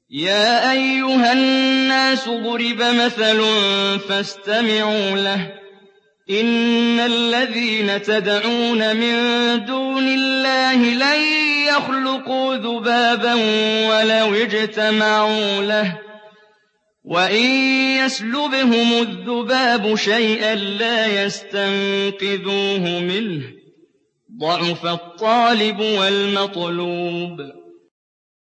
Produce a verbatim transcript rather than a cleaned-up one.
يَا أَيُّهَا النَّاسُ ضُرِبَ مَثَلٌ فَاسْتَمِعُوا لَهُ ۚ إِنَّ الَّذِينَ تَدْعُونَ مِن دُونِ اللَّهِ لَن يَخْلُقُوا ذُبَابًا وَلَوِ اجْتَمَعُوا لَهُ ۖ وَإِن يَسْلُبْهُمُ الذُّبَابُ شَيْئًا لَّا يَسْتَنقِذُوهُ مِنْهُ ۚ ضَعُفَ الطَّالِبُ وَالْمَطْلُوبُ